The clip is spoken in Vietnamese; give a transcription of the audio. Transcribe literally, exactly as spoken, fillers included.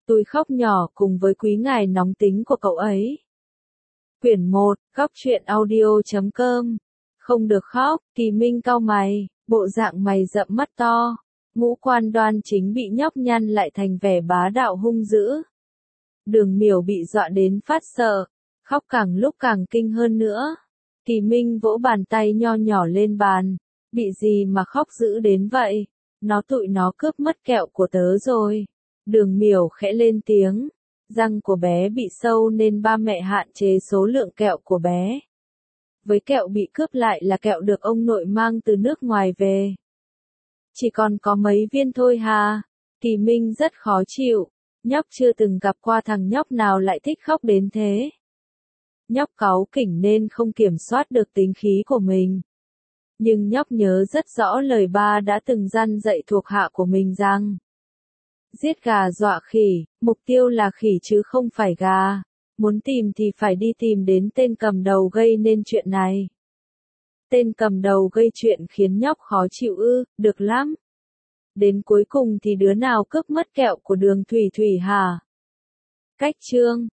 Tôi khóc nhỏ cùng với quý ngài nóng tính của cậu ấy. Quyển một, góc truyện audio chấm com. Không được khóc, Kỳ Minh cau mày, bộ dạng mày rậm mắt to, ngũ quan đoan chính bị nhóc nhăn lại thành vẻ bá đạo hung dữ. Đường Miểu bị dọa đến phát sợ, khóc càng lúc càng kinh hơn nữa. Kỳ Minh vỗ bàn tay nho nhỏ lên bàn, bị gì mà khóc dữ đến vậy? Nó tụi nó cướp mất kẹo của tớ rồi. Đường Miểu khẽ lên tiếng, răng của bé bị sâu nên ba mẹ hạn chế số lượng kẹo của bé. Với kẹo bị cướp lại là kẹo được ông nội mang từ nước ngoài về. Chỉ còn có mấy viên thôi hà. Kỳ Minh rất khó chịu, nhóc chưa từng gặp qua thằng nhóc nào lại thích khóc đến thế. Nhóc cáu kỉnh nên không kiểm soát được tính khí của mình. Nhưng nhóc nhớ rất rõ lời ba đã từng dặn dạy thuộc hạ của mình rằng giết gà dọa khỉ, mục tiêu là khỉ chứ không phải gà. Muốn tìm thì phải đi tìm đến tên cầm đầu gây nên chuyện này. Tên cầm đầu gây chuyện khiến nhóc khó chịu ư, được lắm. Đến cuối cùng thì đứa nào cướp mất kẹo của Đường Thủy Thủy hả? Cách chương